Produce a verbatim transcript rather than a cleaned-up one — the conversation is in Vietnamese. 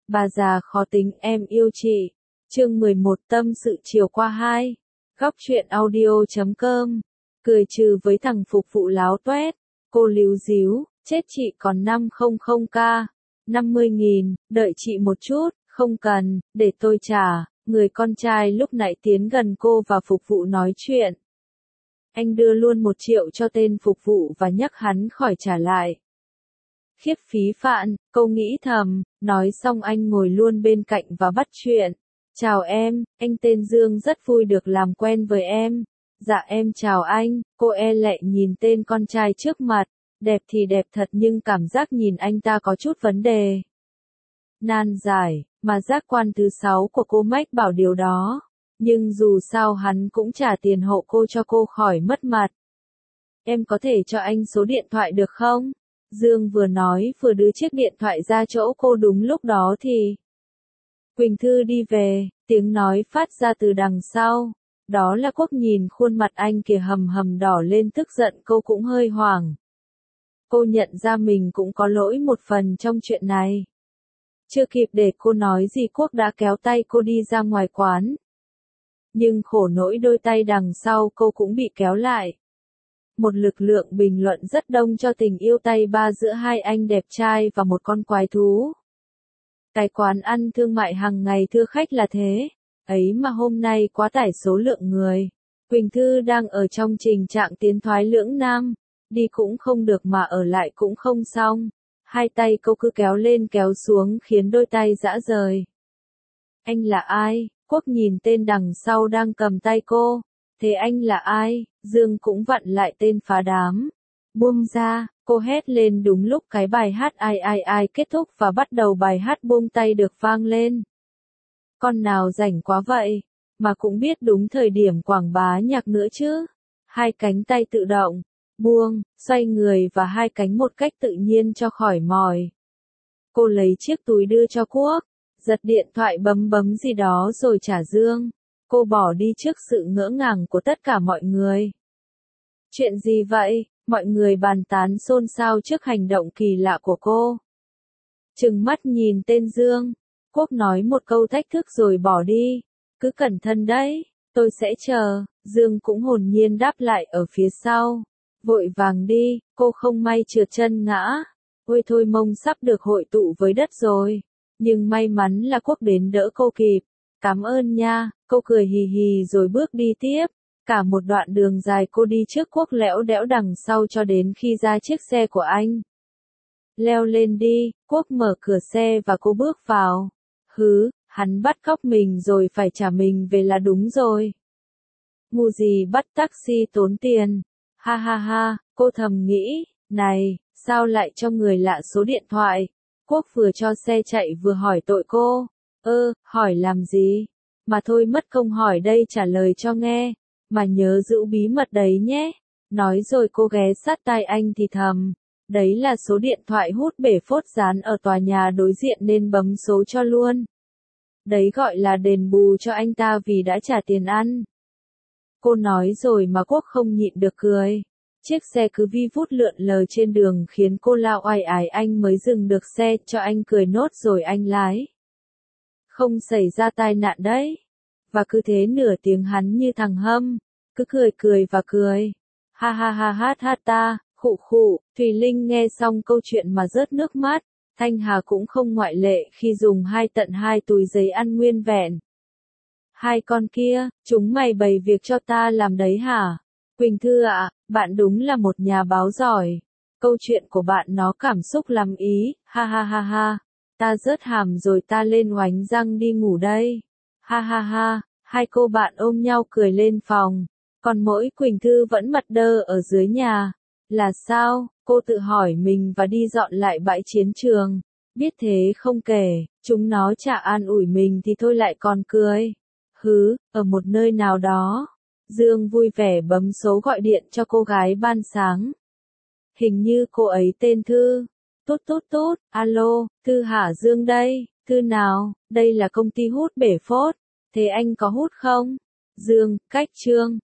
Bà già khó tính em yêu chị. Chương mười một tâm sự chiều qua hai. Góc truyện audio chấm com. Cười trừ với thằng phục vụ láo toét. Cô líu díu, chết chị còn năm trăm k. năm mươi nghìn, đợi chị một chút, không cần, để tôi trả. Người con trai lúc nãy tiến gần cô và phục vụ nói chuyện. Anh đưa luôn một triệu cho tên phục vụ và nhắc hắn khỏi trả lại. Khiếp phí phạn, cô nghĩ thầm, nói xong anh ngồi luôn bên cạnh và bắt chuyện. Chào em, anh tên Dương rất vui được làm quen với em. Dạ em chào anh, cô e lệ nhìn tên con trai trước mặt, đẹp thì đẹp thật nhưng cảm giác nhìn anh ta có chút vấn đề. Nan giải, mà giác quan thứ sáu của cô mách bảo điều đó. Nhưng dù sao hắn cũng trả tiền hộ cô cho cô khỏi mất mặt. Em có thể cho anh số điện thoại được không? Dương vừa nói vừa đưa chiếc điện thoại ra chỗ cô đúng lúc đó thì Quỳnh Thư đi về, tiếng nói phát ra từ đằng sau. Đó là Quốc. Nhìn khuôn mặt anh kìa hầm hầm đỏ lên tức giận, cô cũng hơi hoảng. Cô nhận ra mình cũng có lỗi một phần trong chuyện này. Chưa kịp để cô nói gì Quốc đã kéo tay cô đi ra ngoài quán. Nhưng khổ nỗi đôi tay đằng sau cô cũng bị kéo lại. Một lực lượng bình luận rất đông cho tình yêu tay ba giữa hai anh đẹp trai và một con quái thú. Cái quán ăn thương mại hàng ngày thưa khách là thế, ấy mà hôm nay quá tải số lượng người. Quỳnh Thư đang ở trong tình trạng tiến thoái lưỡng nan, đi cũng không được mà ở lại cũng không xong. Hai tay cô cứ kéo lên kéo xuống khiến đôi tay rã rời. Anh là ai? Quốc nhìn tên đằng sau đang cầm tay cô. Thế anh là ai? Dương cũng vặn lại tên phá đám. Buông ra, cô hét lên đúng lúc cái bài hát ai ai ai kết thúc và bắt đầu bài hát buông tay được vang lên. Con nào rảnh quá vậy, mà cũng biết đúng thời điểm quảng bá nhạc nữa chứ. Hai cánh tay tự động, buông, xoay người và hai cánh một cách tự nhiên cho khỏi mỏi. Cô lấy chiếc túi đưa cho Quốc, giật điện thoại bấm bấm gì đó rồi trả Dương. Cô bỏ đi trước sự ngỡ ngàng của tất cả mọi người. Chuyện gì vậy? Mọi người bàn tán xôn xao trước hành động kỳ lạ của cô. Trừng mắt nhìn tên Dương, Quốc nói một câu thách thức rồi bỏ đi. Cứ cẩn thận đấy, tôi sẽ chờ. Dương cũng hồn nhiên đáp lại ở phía sau. Vội vàng đi, cô không may trượt chân ngã. Ôi thôi mông sắp được hội tụ với đất rồi. Nhưng may mắn là Quốc đến đỡ cô kịp. Cảm ơn nha, cô cười hì hì rồi bước đi tiếp. Cả một đoạn đường dài cô đi trước Quốc lẽo đẽo đằng sau cho đến khi ra chiếc xe của anh. Leo lên đi, Quốc mở cửa xe và cô bước vào. Hứ, hắn bắt cóc mình rồi phải trả mình về là đúng rồi. Ngu gì bắt taxi tốn tiền. Ha ha ha, cô thầm nghĩ, này, sao lại cho người lạ số điện thoại. Quốc vừa cho xe chạy vừa hỏi tội cô. Ơ, hỏi làm gì? Mà thôi mất công hỏi đây trả lời cho nghe. Mà nhớ giữ bí mật đấy nhé. Nói rồi cô ghé sát tai anh thì thầm. Đấy là số điện thoại hút bể phốt dán ở tòa nhà đối diện nên bấm số cho luôn. Đấy gọi là đền bù cho anh ta vì đã trả tiền ăn. Cô nói rồi mà Quốc không nhịn được cười. Chiếc xe cứ vi vút lượn lờ trên đường khiến cô lao oai ải, anh mới dừng được xe cho anh cười nốt rồi anh lái. Không xảy ra tai nạn đấy. Và cứ thế nửa tiếng hắn như thằng hâm, cứ cười cười và cười. Ha ha ha ha ha ta, khụ khụ. Thùy Linh nghe xong câu chuyện mà rớt nước mắt. Thanh Hà cũng không ngoại lệ khi dùng hai tận hai túi giấy ăn nguyên vẹn. Hai con kia, chúng mày bày việc cho ta làm đấy hả? Quỳnh Thư ạ, bạn đúng là một nhà báo giỏi. Câu chuyện của bạn nó cảm xúc lắm ý, ha ha ha ha. Ta rớt hàm rồi ta lên oánh răng đi ngủ đây. Ha ha ha, hai cô bạn ôm nhau cười lên phòng. Còn mỗi Quỳnh Thư vẫn mặt đơ ở dưới nhà. Là sao? Cô tự hỏi mình và đi dọn lại bãi chiến trường. Biết thế không kể, chúng nó chả an ủi mình thì thôi lại còn cười. Hứ, ở một nơi nào đó. Dương vui vẻ bấm số gọi điện cho cô gái ban sáng. Hình như cô ấy tên Thư. Tút tút tút, alo, Thư hả? Dương đây, Thư nào, đây là công ty hút bể phốt. Thế anh có hút không? Dương, cách Trương.